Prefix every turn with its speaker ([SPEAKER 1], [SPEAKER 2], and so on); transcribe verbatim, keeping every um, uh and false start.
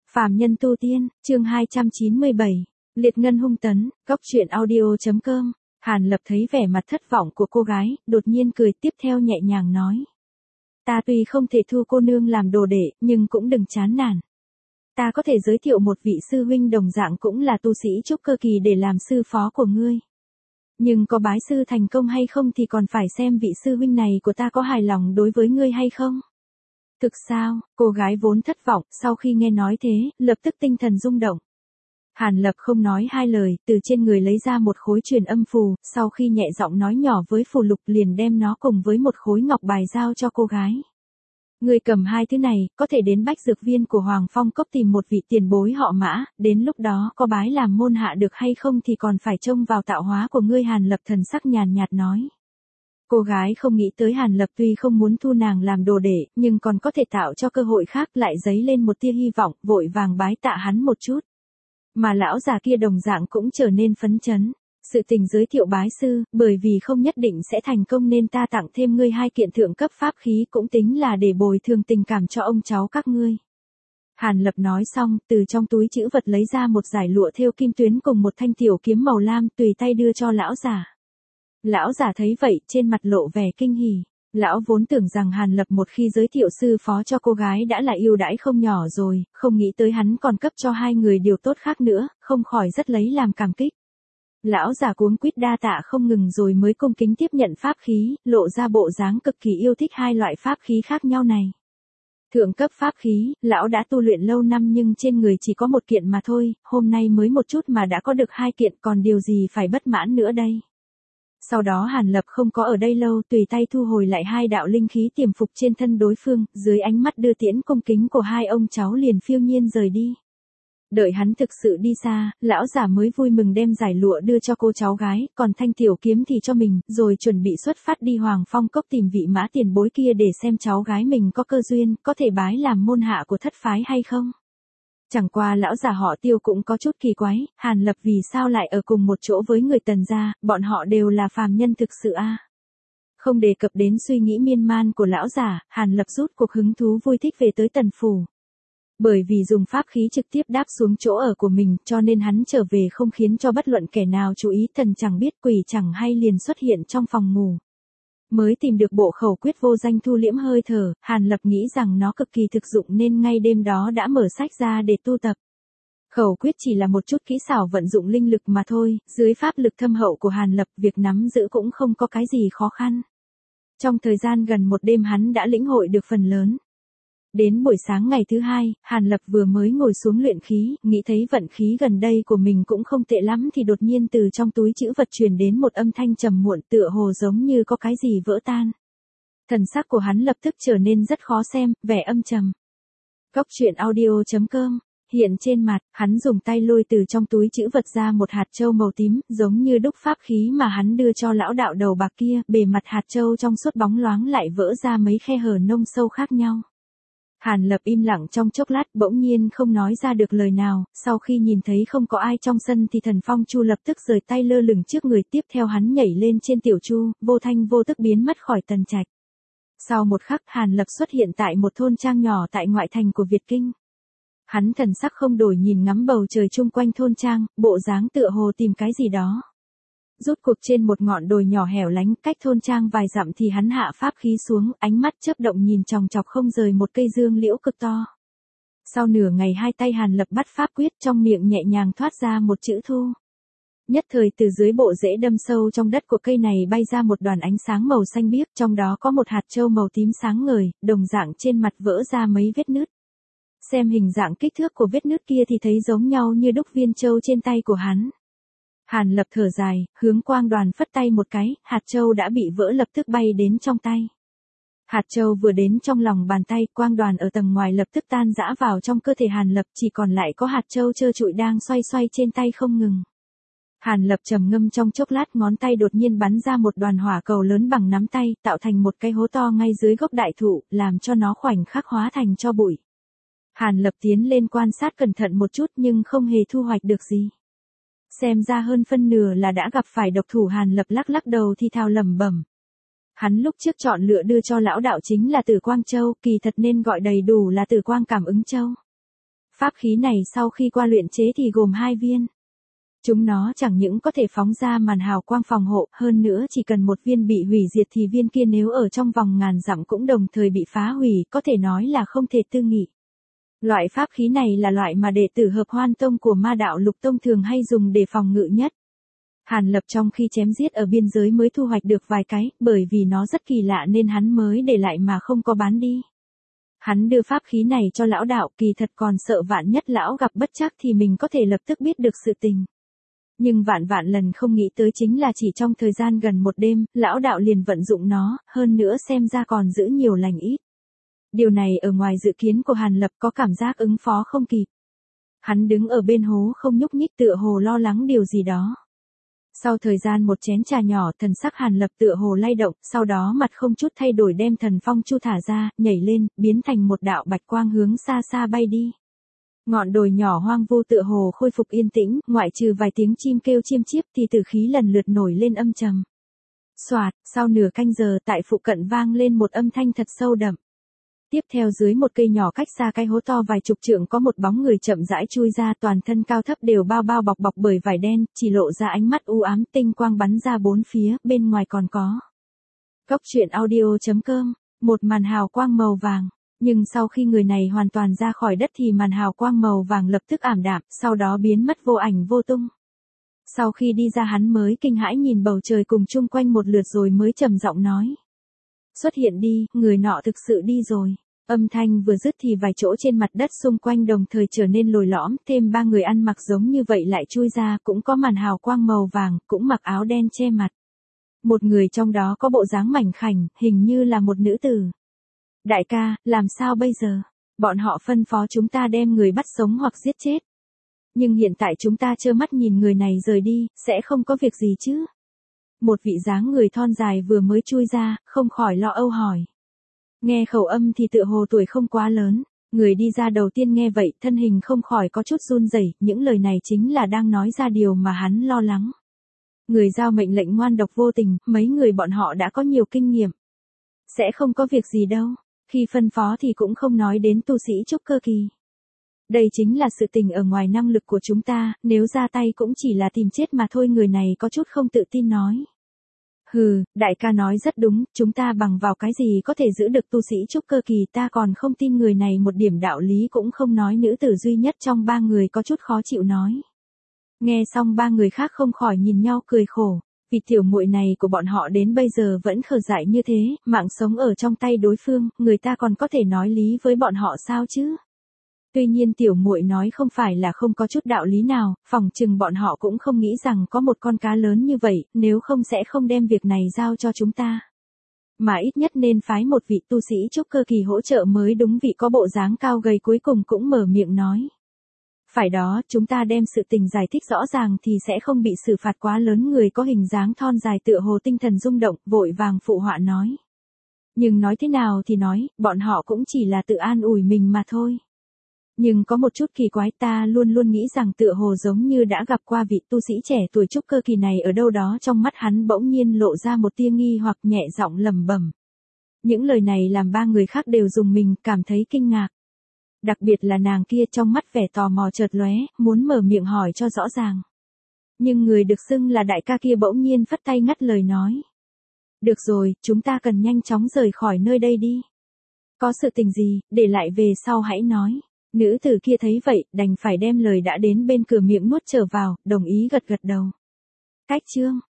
[SPEAKER 1] Phàm nhân tu tiên, chương hai trăm chín mươi bảy, liệt ngân hung tấn, góc truyện audio.com. Hàn Lập thấy vẻ mặt thất vọng của cô gái, đột nhiên cười tiếp theo nhẹ nhàng nói. Ta tuy không thể thu cô nương làm đồ đệ, nhưng cũng đừng chán nản. Ta có thể giới thiệu một vị sư huynh đồng dạng cũng là tu sĩ trúc cơ kỳ để làm sư phó của ngươi. Nhưng có bái sư thành công hay không thì còn phải xem vị sư huynh này của ta có hài lòng đối với ngươi hay không. Thực sao, cô gái vốn thất vọng, sau khi nghe nói thế, lập tức tinh thần rung động. Hàn Lập không nói hai lời, từ trên người lấy ra một khối truyền âm phù, sau khi nhẹ giọng nói nhỏ với phù lục liền đem nó cùng với một khối ngọc bài giao cho cô gái. Người cầm hai thứ này, có thể đến bách dược viên của Hoàng Phong Cốc tìm một vị tiền bối họ Mã, đến lúc đó có bái làm môn hạ được hay không thì còn phải trông vào tạo hóa của ngươi. Hàn Lập thần sắc nhàn nhạt nói. Cô gái không nghĩ tới Hàn Lập tuy không muốn thu nàng làm đồ đệ, nhưng còn có thể tạo cho cơ hội khác, lại dấy lên một tia hy vọng, vội vàng bái tạ hắn một chút. Mà lão già kia đồng dạng cũng trở nên phấn chấn. Sự tình giới thiệu bái sư, bởi vì không nhất định sẽ thành công nên ta tặng thêm ngươi hai kiện thượng cấp pháp khí, cũng tính là để bồi thường tình cảm cho ông cháu các ngươi. Hàn Lập nói xong, từ trong túi trữ vật lấy ra một dải lụa thêu kim tuyến cùng một thanh tiểu kiếm màu lam, tùy tay đưa cho lão già. Lão già thấy vậy, trên mặt lộ vẻ kinh hỉ. Lão vốn tưởng rằng Hàn Lập một khi giới thiệu sư phó cho cô gái đã là ưu đãi không nhỏ rồi, không nghĩ tới hắn còn cấp cho hai người điều tốt khác nữa, không khỏi rất lấy làm cảm kích. Lão già cuống quýt đa tạ không ngừng rồi mới cung kính tiếp nhận pháp khí, lộ ra bộ dáng cực kỳ yêu thích hai loại pháp khí khác nhau này. Thượng cấp pháp khí, lão đã tu luyện lâu năm nhưng trên người chỉ có một kiện mà thôi, hôm nay mới một chút mà đã có được hai kiện, còn điều gì phải bất mãn nữa đây. Sau đó Hàn Lập không có ở đây lâu, tùy tay thu hồi lại hai đạo linh khí tiềm phục trên thân đối phương, dưới ánh mắt đưa tiễn cung kính của hai ông cháu liền phiêu nhiên rời đi. Đợi hắn thực sự đi xa, lão giả mới vui mừng đem giải lụa đưa cho cô cháu gái, còn thanh tiểu kiếm thì cho mình, rồi chuẩn bị xuất phát đi Hoàng Phong Cốc tìm vị Mã tiền bối kia để xem cháu gái mình có cơ duyên, có thể bái làm môn hạ của thất phái hay không. Chẳng qua lão già họ Tiêu cũng có chút kỳ quái, Hàn Lập vì sao lại ở cùng một chỗ với người Tần gia, bọn họ đều là phàm nhân thực sự a. À? Không đề cập đến suy nghĩ miên man của lão già, Hàn Lập rút cuộc hứng thú vui thích về tới Tần phủ. Bởi vì dùng pháp khí trực tiếp đáp xuống chỗ ở của mình, cho nên hắn trở về không khiến cho bất luận kẻ nào chú ý, thần chẳng biết quỷ chẳng hay liền xuất hiện trong phòng ngủ. Mới tìm được bộ khẩu quyết vô danh thu liễm hơi thở, Hàn Lập nghĩ rằng nó cực kỳ thực dụng nên ngay đêm đó đã mở sách ra để tu tập. Khẩu quyết chỉ là một chút kỹ xảo vận dụng linh lực mà thôi, dưới pháp lực thâm hậu của Hàn Lập, việc nắm giữ cũng không có cái gì khó khăn. Trong thời gian gần một đêm hắn đã lĩnh hội được phần lớn. Đến buổi sáng ngày thứ hai, Hàn Lập vừa mới ngồi xuống luyện khí, nghĩ thấy vận khí gần đây của mình cũng không tệ lắm thì đột nhiên từ trong túi trữ vật truyền đến một âm thanh trầm muộn, tựa hồ giống như có cái gì vỡ tan. Thần sắc của hắn lập tức trở nên rất khó xem, vẻ âm trầm. Góc truyện audio.com. Hiện trên mặt, hắn dùng tay lôi từ trong túi trữ vật ra một hạt châu màu tím, giống như đúc pháp khí mà hắn đưa cho lão đạo đầu bạc kia, bề mặt hạt châu trong suốt bóng loáng lại vỡ ra mấy khe hở nông sâu khác nhau. Hàn Lập im lặng trong chốc lát, bỗng nhiên không nói ra được lời nào, sau khi nhìn thấy không có ai trong sân thì Thần Phong Chu lập tức rời tay lơ lửng trước người, tiếp theo hắn nhảy lên trên tiểu chu, vô thanh vô tức biến mất khỏi Tần trạch. Sau một khắc, Hàn Lập xuất hiện tại một thôn trang nhỏ tại ngoại thành của Việt Kinh. Hắn thần sắc không đổi nhìn ngắm bầu trời chung quanh thôn trang, bộ dáng tựa hồ tìm cái gì đó. Rút cuộc trên một ngọn đồi nhỏ hẻo lánh, cách thôn trang vài dặm thì hắn hạ pháp khí xuống, ánh mắt chớp động nhìn chòng chọc không rời một cây dương liễu cực to. Sau nửa ngày hai tay Hàn Lập bắt pháp quyết, trong miệng nhẹ nhàng thoát ra một chữ thu. Nhất thời từ dưới bộ rễ đâm sâu trong đất của cây này bay ra một đoàn ánh sáng màu xanh biếc, trong đó có một hạt châu màu tím sáng ngời, đồng dạng trên mặt vỡ ra mấy vết nứt. Xem hình dạng kích thước của vết nứt kia thì thấy giống nhau như đúc viên châu trên tay của hắn. Hàn Lập thở dài, hướng quang đoàn phất tay một cái, hạt châu đã bị vỡ lập tức bay đến trong tay. Hạt châu vừa đến trong lòng bàn tay, quang đoàn ở tầng ngoài lập tức tan rã vào trong cơ thể Hàn Lập, chỉ còn lại có hạt châu trơ trụi đang xoay xoay trên tay không ngừng. Hàn Lập trầm ngâm trong chốc lát, ngón tay đột nhiên bắn ra một đoàn hỏa cầu lớn bằng nắm tay, tạo thành một cái hố to ngay dưới gốc đại thụ, làm cho nó khoảnh khắc hóa thành tro bụi. Hàn Lập tiến lên quan sát cẩn thận một chút nhưng không hề thu hoạch được gì. Xem ra hơn phân nửa là đã gặp phải độc thủ. Hàn Lập lắc lắc đầu thì thào lẩm bẩm. Hắn lúc trước chọn lựa đưa cho lão đạo chính là Tử Quang Châu, kỳ thật nên gọi đầy đủ là Tử Quang Cảm Ứng Châu. Pháp khí này sau khi qua luyện chế thì gồm hai viên. Chúng nó chẳng những có thể phóng ra màn hào quang phòng hộ, hơn nữa chỉ cần một viên bị hủy diệt thì viên kia nếu ở trong vòng ngàn dặm cũng đồng thời bị phá hủy, có thể nói là không thể tư nghị. Loại pháp khí này là loại mà đệ tử Hợp Hoan Tông của Ma Đạo Lục Tông thường hay dùng để phòng ngự nhất. Hàn Lập trong khi chém giết ở biên giới mới thu hoạch được vài cái, bởi vì nó rất kỳ lạ nên hắn mới để lại mà không có bán đi. Hắn đưa pháp khí này cho lão đạo, kỳ thật còn sợ vạn nhất lão gặp bất trắc thì mình có thể lập tức biết được sự tình. Nhưng vạn vạn lần không nghĩ tới chính là chỉ trong thời gian gần một đêm, lão đạo liền vận dụng nó, hơn nữa xem ra còn giữ nhiều lành ít. Điều này ở ngoài dự kiến của Hàn Lập, có cảm giác ứng phó không kịp. Hắn đứng ở bên hố không nhúc nhích tựa hồ lo lắng điều gì đó. Sau thời gian một chén trà nhỏ, thần sắc Hàn Lập tựa hồ lay động, sau đó mặt không chút thay đổi đem thần phong chu thả ra, nhảy lên, biến thành một đạo bạch quang hướng xa xa bay đi. Ngọn đồi nhỏ hoang vu tựa hồ khôi phục yên tĩnh, ngoại trừ vài tiếng chim kêu chiêm chiếp thì tử khí lần lượt nổi lên âm trầm. Soạt, sau nửa canh giờ tại phụ cận vang lên một âm thanh thật sâu đậm. Tiếp theo dưới một cây nhỏ cách xa cái hố to vài chục trượng có một bóng người chậm rãi chui ra, toàn thân cao thấp đều bao bao bọc bọc bởi vải đen, chỉ lộ ra ánh mắt u ám, tinh quang bắn ra bốn phía, bên ngoài còn có. Góc truyện audio chấm com, một màn hào quang màu vàng. Nhưng sau khi người này hoàn toàn ra khỏi đất thì màn hào quang màu vàng lập tức ảm đạm, sau đó biến mất vô ảnh vô tung. Sau khi đi ra hắn mới kinh hãi nhìn bầu trời cùng chung quanh một lượt rồi mới trầm giọng nói. Xuất hiện đi, người nọ thực sự đi rồi. Âm thanh vừa dứt thì vài chỗ trên mặt đất xung quanh đồng thời trở nên lồi lõm, thêm ba người ăn mặc giống như vậy lại chui ra, cũng có màn hào quang màu vàng, cũng mặc áo đen che mặt. Một người trong đó có bộ dáng mảnh khảnh, hình như là một nữ tử. Đại ca, làm sao bây giờ? Bọn họ phân phó chúng ta đem người bắt sống hoặc giết chết. Nhưng hiện tại chúng ta trơ mắt nhìn người này rời đi, sẽ không có việc gì chứ? Một vị dáng người thon dài vừa mới chui ra, không khỏi lo âu hỏi. Nghe khẩu âm thì tựa hồ tuổi không quá lớn, người đi ra đầu tiên nghe vậy, thân hình không khỏi có chút run rẩy, những lời này chính là đang nói ra điều mà hắn lo lắng. Người giao mệnh lệnh ngoan độc vô tình, mấy người bọn họ đã có nhiều kinh nghiệm. Sẽ không có việc gì đâu, khi phân phó thì cũng không nói đến tu sĩ trúc cơ kỳ. Đây chính là sự tình ở ngoài năng lực của chúng ta, nếu ra tay cũng chỉ là tìm chết mà thôi. Người này có chút không tự tin nói. Hừ, đại ca nói rất đúng, chúng ta bằng vào cái gì có thể giữ được tu sĩ trúc cơ kỳ, ta còn không tin. Người này một điểm đạo lý cũng không nói. Nữ tử duy nhất trong ba người có chút khó chịu nói. Nghe xong ba người khác không khỏi nhìn nhau cười khổ. Vì tiểu muội này của bọn họ đến bây giờ vẫn khờ dại như thế, mạng sống ở trong tay đối phương, người ta còn có thể nói lý với bọn họ sao chứ? Tuy nhiên tiểu muội nói không phải là không có chút đạo lý nào, phỏng chừng bọn họ cũng không nghĩ rằng có một con cá lớn như vậy, nếu không sẽ không đem việc này giao cho chúng ta. Mà ít nhất nên phái một vị tu sĩ trúc cơ kỳ hỗ trợ mới đúng. Vị có bộ dáng cao gầy cuối cùng cũng mở miệng nói. Phải đó, chúng ta đem sự tình giải thích rõ ràng thì sẽ không bị xử phạt quá lớn. Người có hình dáng thon dài tựa hồ tinh thần rung động, vội vàng phụ họa nói. Nhưng nói thế nào thì nói, bọn họ cũng chỉ là tự an ủi mình mà thôi. Nhưng có một chút kỳ quái, ta luôn luôn nghĩ rằng tựa hồ giống như đã gặp qua vị tu sĩ trẻ tuổi trúc cơ kỳ này ở đâu đó. Trong mắt hắn bỗng nhiên lộ ra một tia nghi hoặc, nhẹ giọng lẩm bẩm. Những lời này làm ba người khác đều rùng mình, cảm thấy kinh ngạc. Đặc biệt là nàng kia, trong mắt vẻ tò mò chợt lóe, muốn mở miệng hỏi cho rõ ràng. Nhưng người được xưng là đại ca kia bỗng nhiên phất tay ngắt lời nói. Được rồi, chúng ta cần nhanh chóng rời khỏi nơi đây đi. Có sự tình gì, để lại về sau hãy nói. Nữ tử kia thấy vậy, đành phải đem lời đã đến bên cửa miệng nuốt trở vào, đồng ý gật gật đầu. Cách chương